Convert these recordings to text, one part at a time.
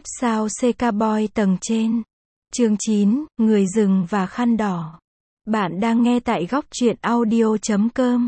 Thép sao CK Boy tầng trên. Chương 9, Người rừng và khăn đỏ. Bạn đang nghe tại góc truyện audio.com.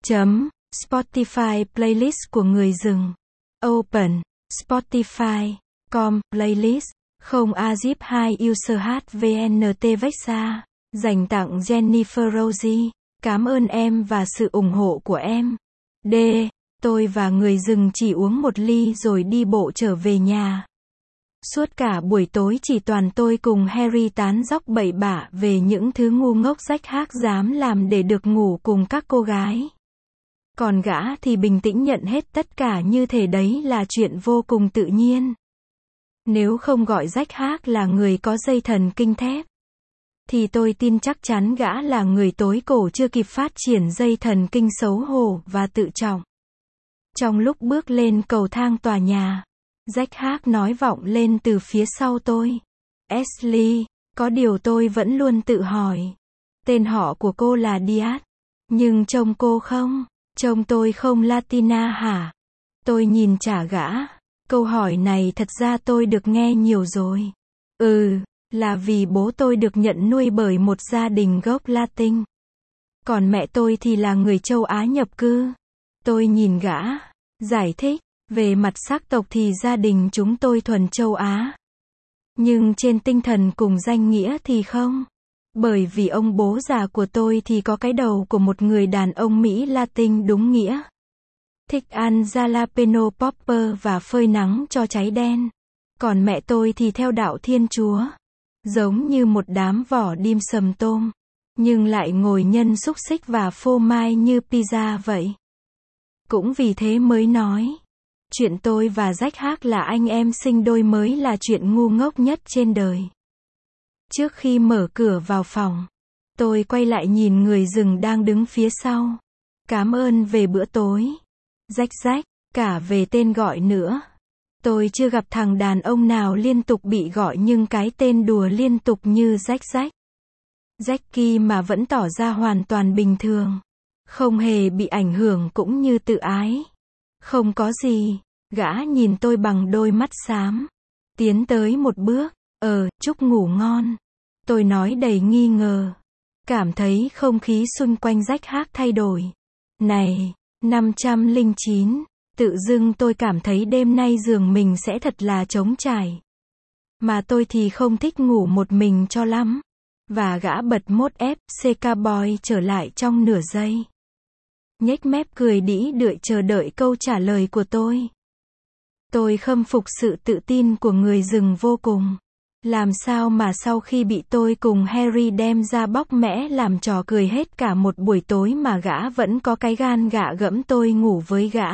Spotify playlist của Người rừng. Open. Spotify. Com. Playlist. Không Azip 2 User HVNT Vexa. Dành tặng Jennifer Rosie. Cảm ơn em và sự ủng hộ của em. D. Tôi và Người rừng chỉ uống một ly rồi đi bộ trở về nhà. Suốt cả buổi tối chỉ toàn tôi cùng Harry tán dóc bậy bạ về những thứ ngu ngốc rách hác dám làm để được ngủ cùng các cô gái. Còn gã thì bình tĩnh nhận hết tất cả như thể đấy là chuyện vô cùng tự nhiên. Nếu không gọi rách hác là người có dây thần kinh thép, thì tôi tin chắc chắn gã là người tối cổ chưa kịp phát triển dây thần kinh xấu hổ và tự trọng. Trong lúc bước lên cầu thang tòa nhà, rách hác nói vọng lên từ phía sau tôi. Ashley, có điều tôi vẫn luôn tự hỏi. Tên họ của cô là Diaz. Nhưng trông cô không, trông tôi không Latina hả? Tôi nhìn trả gã. Câu hỏi này thật ra tôi được nghe nhiều rồi. Là vì bố tôi được nhận nuôi bởi một gia đình gốc Latin. Còn mẹ tôi thì là người châu Á nhập cư. Tôi nhìn gã, giải thích. Về mặt sắc tộc thì gia đình chúng tôi thuần châu Á. Nhưng trên tinh thần cùng danh nghĩa thì không. Bởi vì ông bố già của tôi thì có cái đầu của một người đàn ông Mỹ Latin đúng nghĩa. Thích ăn jalapeno popper và phơi nắng cho cháy đen. Còn mẹ tôi thì theo đạo Thiên Chúa. Giống như một đám vỏ dim sầm tôm. Nhưng lại ngồi nhân xúc xích và phô mai như pizza vậy. Cũng vì thế mới nói. Chuyện tôi và rách hác là anh em sinh đôi mới là chuyện ngu ngốc nhất trên đời. Trước khi mở cửa vào phòng, tôi quay lại nhìn Người rừng đang đứng phía sau. Cảm ơn về bữa tối. Rách, cả về tên gọi nữa. Tôi chưa gặp thằng đàn ông nào liên tục bị gọi nhưng cái tên đùa liên tục như rách. Jackie mà vẫn tỏ ra hoàn toàn bình thường. Không hề bị ảnh hưởng cũng như tự ái. Không có gì. Gã nhìn tôi bằng đôi mắt xám. Tiến tới một bước. Chúc ngủ ngon. Tôi nói đầy nghi ngờ. Cảm thấy không khí xung quanh rách hác thay đổi. Này, 509. Tự dưng tôi cảm thấy đêm nay giường mình sẽ thật là trống trải. Mà tôi thì không thích ngủ một mình cho lắm. Và gã bật mốt CK Boy trở lại trong nửa giây. Nhếch mép cười đĩ đượi chờ đợi câu trả lời của tôi. Tôi khâm phục sự tự tin của Người rừng vô cùng. Làm sao mà sau khi bị tôi cùng Harry đem ra bóc mẽ làm trò cười hết cả một buổi tối mà gã vẫn có cái gan gạ gẫm tôi ngủ với gã.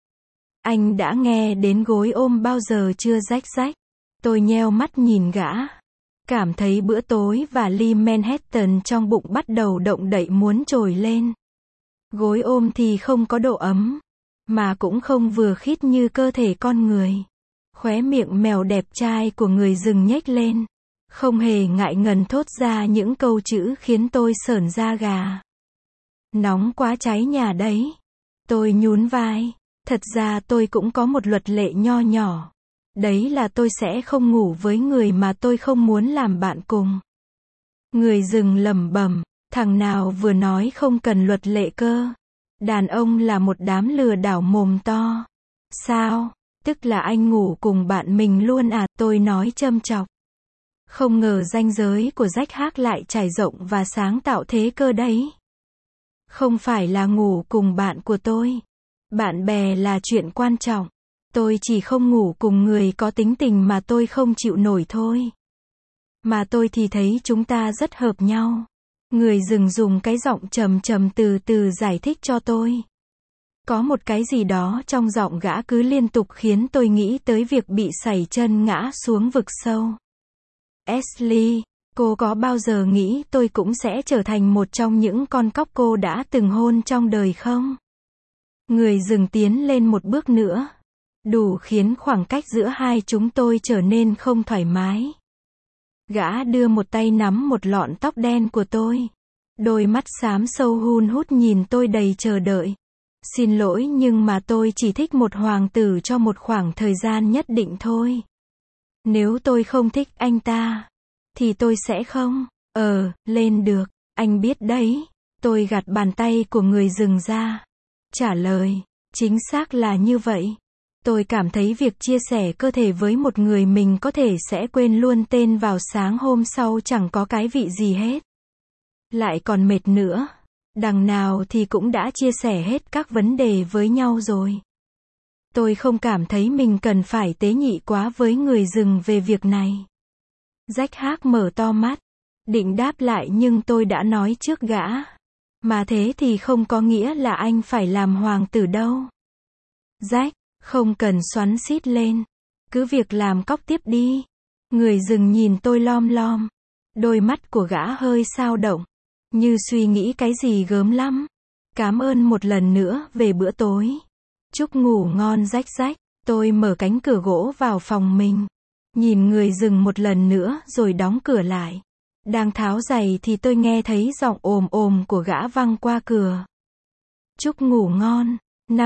Anh đã nghe đến gối ôm bao giờ chưa rách? Tôi nheo mắt nhìn gã. Cảm thấy bữa tối và ly Manhattan trong bụng bắt đầu động đậy muốn trồi lên. Gối ôm thì không có độ ấm. Mà cũng không vừa khít như cơ thể con người. Khóe miệng mèo đẹp trai của Người rừng nhếch lên. Không hề ngại ngần thốt ra những câu chữ khiến tôi sởn da gà. Nóng quá cháy nhà đấy. Tôi nhún vai. Thật ra tôi cũng có một luật lệ nho nhỏ. Đấy là tôi sẽ không ngủ với người mà tôi không muốn làm bạn cùng. Người rừng lẩm bẩm. Thằng nào vừa nói không cần luật lệ cơ. Đàn ông là một đám lừa đảo mồm to. Sao? Tức là anh ngủ cùng bạn mình luôn à? Tôi nói châm chọc. Không ngờ ranh giới của rách hác lại trải rộng và sáng tạo thế cơ đấy. Không phải là ngủ cùng bạn của tôi. Bạn bè là chuyện quan trọng. Tôi chỉ không ngủ cùng người có tính tình mà tôi không chịu nổi thôi. Mà tôi thì thấy chúng ta rất hợp nhau. Người rừng dùng cái giọng trầm trầm từ từ giải thích cho tôi. Có một cái gì đó trong giọng gã cứ liên tục khiến tôi nghĩ tới việc bị sẩy chân ngã xuống vực sâu. Ashley, cô có bao giờ nghĩ tôi cũng sẽ trở thành một trong những con cóc cô đã từng hôn trong đời không? Người rừng tiến lên một bước nữa. Đủ khiến khoảng cách giữa hai chúng tôi trở nên không thoải mái. Gã đưa một tay nắm một lọn tóc đen của tôi. Đôi mắt xám sâu hun hút nhìn tôi đầy chờ đợi. Xin lỗi nhưng mà tôi chỉ thích một hoàng tử cho một khoảng thời gian nhất định thôi. Nếu tôi không thích anh ta, thì tôi sẽ không, lên được, anh biết đấy. Tôi gạt bàn tay của người rừng ra. Trả lời, chính xác là như vậy. Tôi cảm thấy việc chia sẻ cơ thể với một người mình có thể sẽ quên luôn tên vào sáng hôm sau chẳng có cái vị gì hết. Lại còn mệt nữa. Đằng nào thì cũng đã chia sẻ hết các vấn đề với nhau rồi. Tôi không cảm thấy mình cần phải tế nhị quá với người rừng về việc này. Jack Hác mở to mắt, định đáp lại nhưng tôi đã nói trước gã. Mà thế thì không có nghĩa là anh phải làm hoàng tử đâu. Jack, không cần xoắn xít lên. Cứ việc làm cóc tiếp đi. Người rừng nhìn tôi lom lom. Đôi mắt của gã hơi xao động. Như suy nghĩ cái gì gớm lắm. Cảm ơn một lần nữa về bữa tối. Chúc ngủ ngon Jack. Tôi mở cánh cửa gỗ vào phòng mình. Nhìn người rừng một lần nữa rồi đóng cửa lại. Đang tháo giày thì tôi nghe thấy giọng ồm ồm của gã văng qua cửa. Chúc ngủ ngon.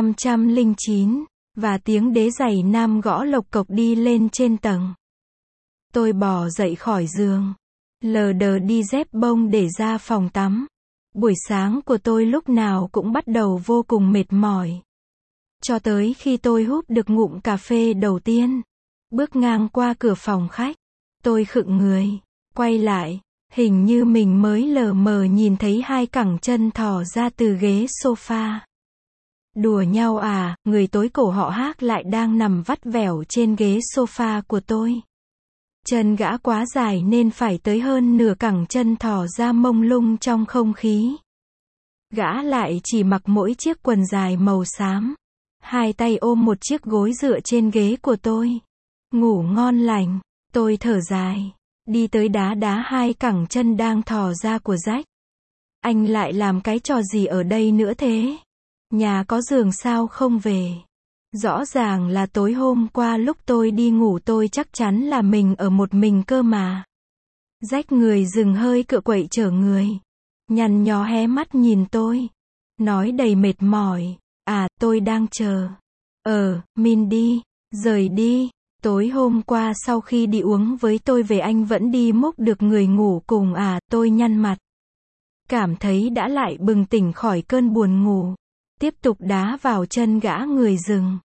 509. Và tiếng đế giày nam gõ lộc cộc đi lên trên tầng. Tôi bò dậy khỏi giường. Lờ đờ đi dép bông để ra phòng tắm. Buổi sáng của tôi lúc nào cũng bắt đầu vô cùng mệt mỏi. Cho tới khi tôi húp được ngụm cà phê đầu tiên. Bước ngang qua cửa phòng khách. Tôi khựng người. Quay lại. Hình như mình mới lờ mờ nhìn thấy hai cẳng chân thò ra từ ghế sofa. Đùa nhau à, người tối cổ họ Hác lại đang nằm vắt vẻo trên ghế sofa của tôi. Chân gã quá dài nên phải tới hơn nửa cẳng chân thò ra mông lung trong không khí. Gã lại chỉ mặc mỗi chiếc quần dài màu xám. Hai tay ôm một chiếc gối dựa trên ghế của tôi. Ngủ ngon lành, tôi thở dài. Đi tới đá đá hai cẳng chân đang thò ra của Jack. Anh lại làm cái trò gì ở đây nữa thế? Nhà có giường sao không về? Rõ ràng là tối hôm qua lúc tôi đi ngủ tôi chắc chắn là mình ở một mình cơ mà. Jack người rừng hơi cựa quậy trở người. Nhăn nhó hé mắt nhìn tôi. Nói đầy mệt mỏi. À, tôi đang chờ. Mindy, rời đi. Tối hôm qua sau khi đi uống với tôi về anh vẫn đi múc được người ngủ cùng à, tôi nhăn mặt. Cảm thấy đã lại bừng tỉnh khỏi cơn buồn ngủ. Tiếp tục đá vào chân gã người rừng.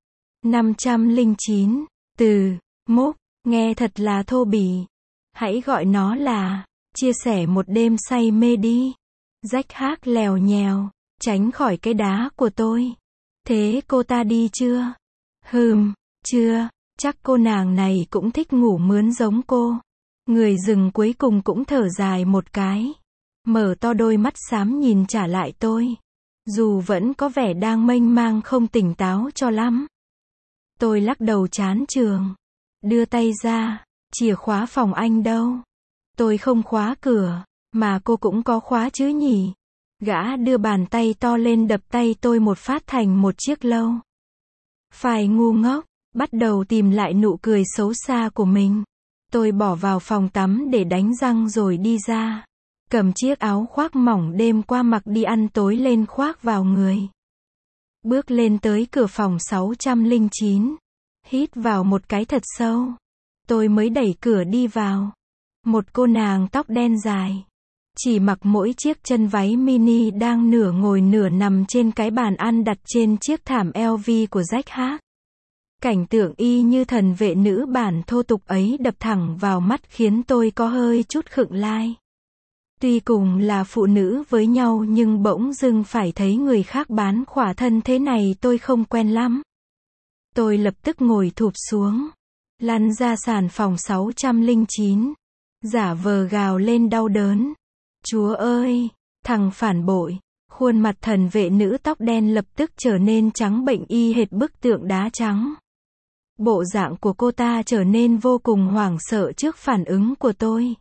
509. Từ, múc, nghe thật là thô bỉ. Hãy gọi nó là, chia sẻ một đêm say mê đi. Jack Hác lèo nhèo, tránh khỏi cái đá của tôi. Thế cô ta đi chưa? Chưa, chắc cô nàng này cũng thích ngủ mướn giống cô. Người rừng cuối cùng cũng thở dài một cái. Mở to đôi mắt xám nhìn trả lại tôi. Dù vẫn có vẻ đang mênh mang không tỉnh táo cho lắm. Tôi lắc đầu chán chường. Đưa tay ra. Chìa khóa phòng anh đâu? Tôi không khóa cửa. Mà cô cũng có khóa chứ nhỉ? Gã đưa bàn tay to lên đập tay tôi một phát thành một chiếc lâu. Phải ngu ngốc. Bắt đầu tìm lại nụ cười xấu xa của mình. Tôi bỏ vào phòng tắm để đánh răng rồi đi ra. Cầm chiếc áo khoác mỏng đêm qua mặc đi ăn tối lên khoác vào người. Bước lên tới cửa phòng 609. Hít vào một cái thật sâu. Tôi mới đẩy cửa đi vào. Một cô nàng tóc đen dài. Chỉ mặc mỗi chiếc chân váy mini đang nửa ngồi nửa nằm trên cái bàn ăn đặt trên chiếc thảm LV của Jack Hác. Cảnh tượng y như thần vệ nữ bản thô tục ấy đập thẳng vào mắt khiến tôi có hơi chút khựng lai. Tuy cùng là phụ nữ với nhau nhưng bỗng dưng phải thấy người khác bán khỏa thân thế này tôi không quen lắm. Tôi lập tức ngồi thụp xuống. Lăn ra sàn phòng 609. Giả vờ gào lên đau đớn. Chúa ơi, thằng phản bội. Khuôn mặt thần vệ nữ tóc đen lập tức trở nên trắng bệnh y hệt bức tượng đá trắng. Bộ dạng của cô ta trở nên vô cùng hoảng sợ trước phản ứng của tôi.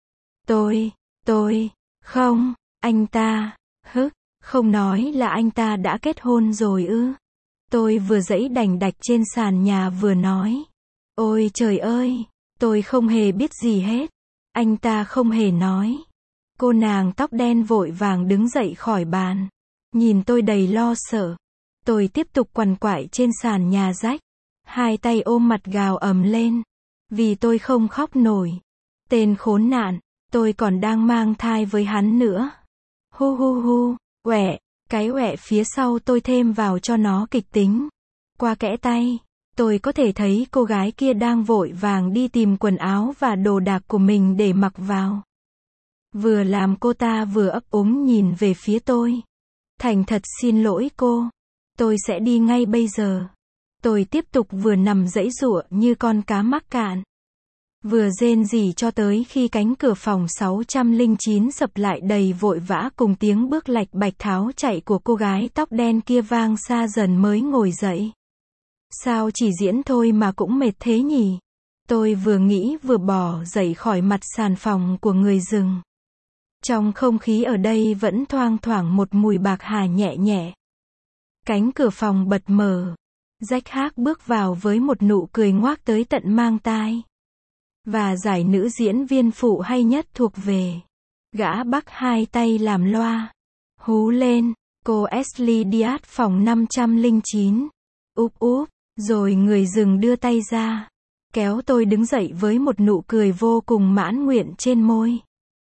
Không, anh ta, không nói là anh ta đã kết hôn rồi ư? Tôi vừa giãy đành đạch trên sàn nhà vừa nói. Ôi trời ơi, tôi không hề biết gì hết. Anh ta không hề nói. Cô nàng tóc đen vội vàng đứng dậy khỏi bàn. Nhìn tôi đầy lo sợ. Tôi tiếp tục quằn quại trên sàn nhà rách. Hai tay ôm mặt gào ầm lên. Vì tôi không khóc nổi. Tên khốn nạn, tôi còn đang mang thai với hắn nữa. Hu hu hu, quẹ, cái quẹ phía sau tôi thêm vào cho nó kịch tính. Qua kẽ tay, tôi có thể thấy cô gái kia đang vội vàng đi tìm quần áo và đồ đạc của mình để mặc vào. Vừa làm cô ta vừa ấp úng nhìn về phía tôi. Thành thật xin lỗi cô. Tôi sẽ đi ngay bây giờ. Tôi tiếp tục vừa nằm giãy giụa như con cá mắc cạn. Vừa rên rỉ cho tới khi cánh cửa phòng 609 sập lại đầy vội vã cùng tiếng bước lạch bạch tháo chạy của cô gái tóc đen kia vang xa dần mới ngồi dậy. Sao chỉ diễn thôi mà cũng mệt thế nhỉ? Tôi vừa nghĩ vừa bò dậy khỏi mặt sàn phòng của người rừng. Trong không khí ở đây vẫn thoang thoảng một mùi bạc hà nhẹ nhẹ. Cánh cửa phòng bật mở. Jack Hác bước vào với một nụ cười ngoác tới tận mang tai. Và giải nữ diễn viên phụ hay nhất thuộc về. Gã bắc hai tay làm loa. Hú lên, cô Ashley Diaz phòng 509. Úp úp, rồi người rừng đưa tay ra. Kéo tôi đứng dậy với một nụ cười vô cùng mãn nguyện trên môi.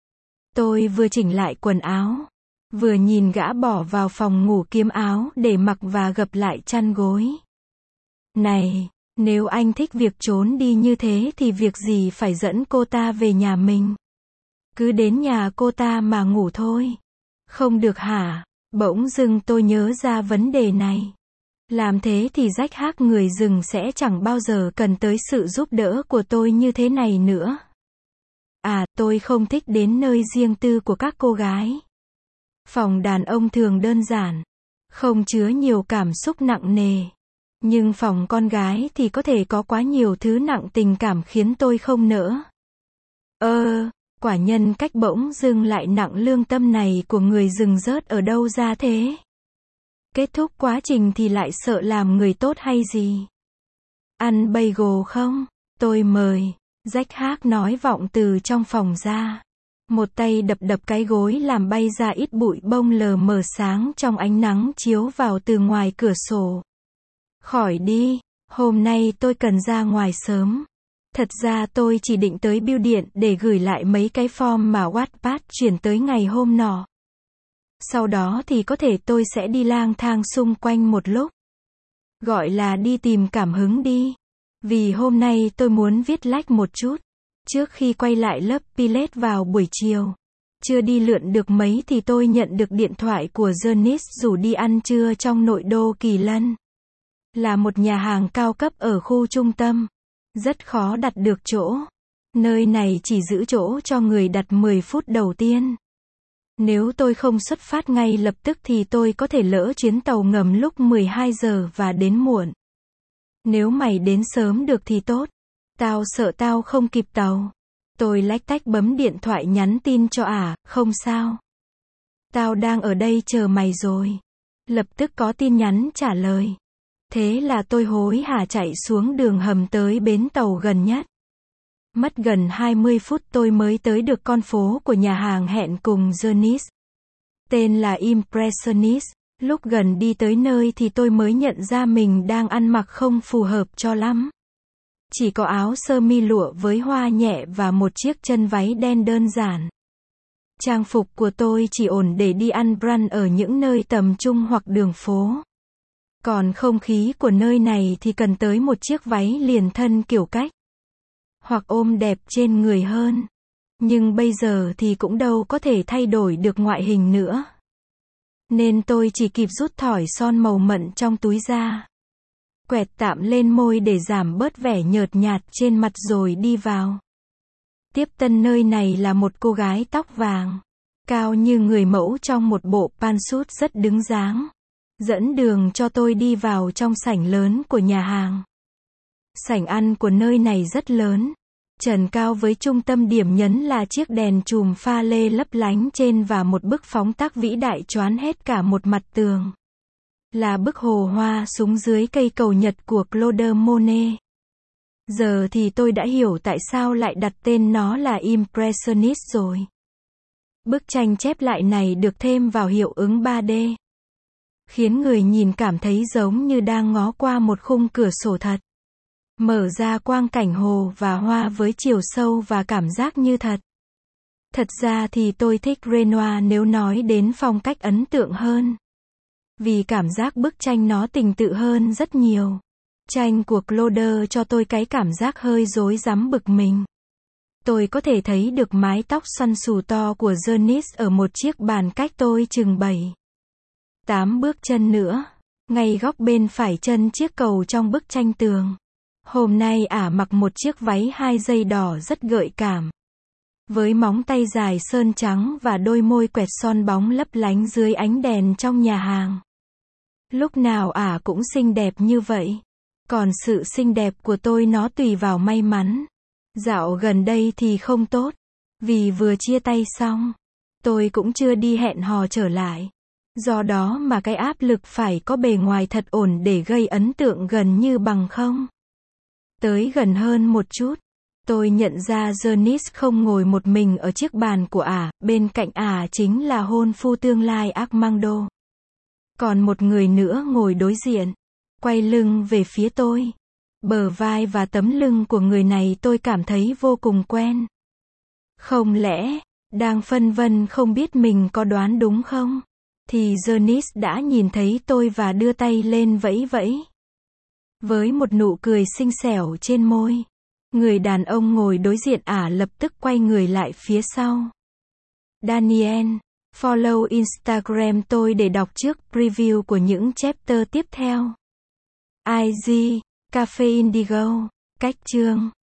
Tôi vừa chỉnh lại quần áo. Vừa nhìn gã bỏ vào phòng ngủ kiếm áo để mặc và gập lại chăn gối. Này, nếu anh thích việc trốn đi như thế thì việc gì phải dẫn cô ta về nhà mình? Cứ đến nhà cô ta mà ngủ thôi. Không được hả? Bỗng dưng tôi nhớ ra vấn đề này. Làm thế thì Jack Hác người rừng sẽ chẳng bao giờ cần tới sự giúp đỡ của tôi như thế này nữa. À, tôi không thích đến nơi riêng tư của các cô gái. Phòng đàn ông thường đơn giản, không chứa nhiều cảm xúc nặng nề. Nhưng phòng con gái thì có thể có quá nhiều thứ nặng tình cảm khiến tôi không nỡ. Quả nhân cách bỗng dưng lại nặng lương tâm này của người rừng rớt ở đâu ra thế? Kết thúc quá trình thì lại sợ làm người tốt hay gì? Ăn bagel không? Tôi mời. Jack Hác nói vọng từ trong phòng ra. Một tay đập đập cái gối làm bay ra ít bụi bông lờ mờ sáng trong ánh nắng chiếu vào từ ngoài cửa sổ. Khỏi đi, hôm nay tôi cần ra ngoài sớm. Thật ra tôi chỉ định tới bưu điện để gửi lại mấy cái form mà Wattpad chuyển tới ngày hôm nọ. Sau đó thì có thể tôi sẽ đi lang thang xung quanh một lúc. Gọi là đi tìm cảm hứng đi. Vì hôm nay tôi muốn viết lách một chút. Trước khi quay lại lớp Pilates vào buổi chiều. Chưa đi lượn được mấy thì tôi nhận được điện thoại của Janice rủ đi ăn trưa trong nội đô Kỳ Lân. Là một nhà hàng cao cấp ở khu trung tâm. Rất khó đặt được chỗ. Nơi này chỉ giữ chỗ cho người đặt 10 phút đầu tiên. Nếu tôi không xuất phát ngay lập tức thì tôi có thể lỡ chuyến tàu ngầm lúc 12 giờ và đến muộn. Nếu mày đến sớm được thì tốt. Tao sợ tao không kịp tàu. Tôi lách tách bấm điện thoại nhắn tin cho không sao. Tao đang ở đây chờ mày rồi. Lập tức có tin nhắn trả lời. Thế là tôi hối hả chạy xuống đường hầm tới bến tàu gần nhất. Mất gần 20 phút tôi mới tới được con phố của nhà hàng hẹn cùng Janice. Tên là Impressionist. Lúc gần đi tới nơi thì tôi mới nhận ra mình đang ăn mặc không phù hợp cho lắm. Chỉ có áo sơ mi lụa với hoa nhẹ và một chiếc chân váy đen đơn giản. Trang phục của tôi chỉ ổn để đi ăn brunch ở những nơi tầm trung hoặc đường phố. Còn không khí của nơi này thì cần tới một chiếc váy liền thân kiểu cách. Hoặc ôm đẹp trên người hơn. Nhưng bây giờ thì cũng đâu có thể thay đổi được ngoại hình nữa. Nên tôi chỉ kịp rút thỏi son màu mận trong túi ra. Quẹt tạm lên môi để giảm bớt vẻ nhợt nhạt trên mặt rồi đi vào. Tiếp tân nơi này là một cô gái tóc vàng. Cao như người mẫu trong một bộ pantsuit rất đứng dáng. Dẫn đường cho tôi đi vào trong sảnh lớn của nhà hàng. Sảnh ăn của nơi này rất lớn. Trần cao với trung tâm điểm nhấn là chiếc đèn chùm pha lê lấp lánh trên và một bức phóng tác vĩ đại choán hết cả một mặt tường. Là bức hồ hoa súng dưới cây cầu Nhật của Claude Monet. Giờ thì tôi đã hiểu tại sao lại đặt tên nó là Impressionist rồi. Bức tranh chép lại này được thêm vào hiệu ứng 3D. Khiến người nhìn cảm thấy giống như đang ngó qua một khung cửa sổ thật. Mở ra quang cảnh hồ và hoa với chiều sâu và cảm giác như thật. Thật ra thì tôi thích Renoir nếu nói đến phong cách ấn tượng hơn. Vì cảm giác bức tranh nó tình tự hơn rất nhiều. Tranh của Claude cho tôi cái cảm giác hơi rối rắm bực mình. Tôi có thể thấy được mái tóc xoăn xù to của Denis ở một chiếc bàn cách tôi chừng 7-8 bước chân nữa. Ngay góc bên phải chân chiếc cầu trong bức tranh tường. Hôm nay ả mặc một chiếc váy 2 dây đỏ rất gợi cảm. Với móng tay dài sơn trắng và đôi môi quẹt son bóng lấp lánh dưới ánh đèn trong nhà hàng. Lúc nào ả cũng xinh đẹp như vậy. Còn sự xinh đẹp của tôi nó tùy vào may mắn. Dạo gần đây thì không tốt. Vì vừa chia tay xong, tôi cũng chưa đi hẹn hò trở lại. Do đó mà cái áp lực phải có bề ngoài thật ổn để gây ấn tượng gần như bằng không. Tới gần hơn một chút, tôi nhận ra Denis không ngồi một mình ở chiếc bàn của ả, bên cạnh ả chính là hôn phu tương lai Armando. Còn một người nữa ngồi đối diện, quay lưng về phía tôi. Bờ vai và tấm lưng của người này tôi cảm thấy vô cùng quen. Không lẽ, đang phân vân không biết mình có đoán đúng không? Thì Denis đã nhìn thấy tôi và đưa tay lên vẫy vẫy. Với một nụ cười xinh xẻo trên môi. Người đàn ông ngồi đối diện ả lập tức quay người lại phía sau. Daniel, follow Instagram tôi để đọc trước preview của những chapter tiếp theo. IG, Cafe Indigo, cách chương.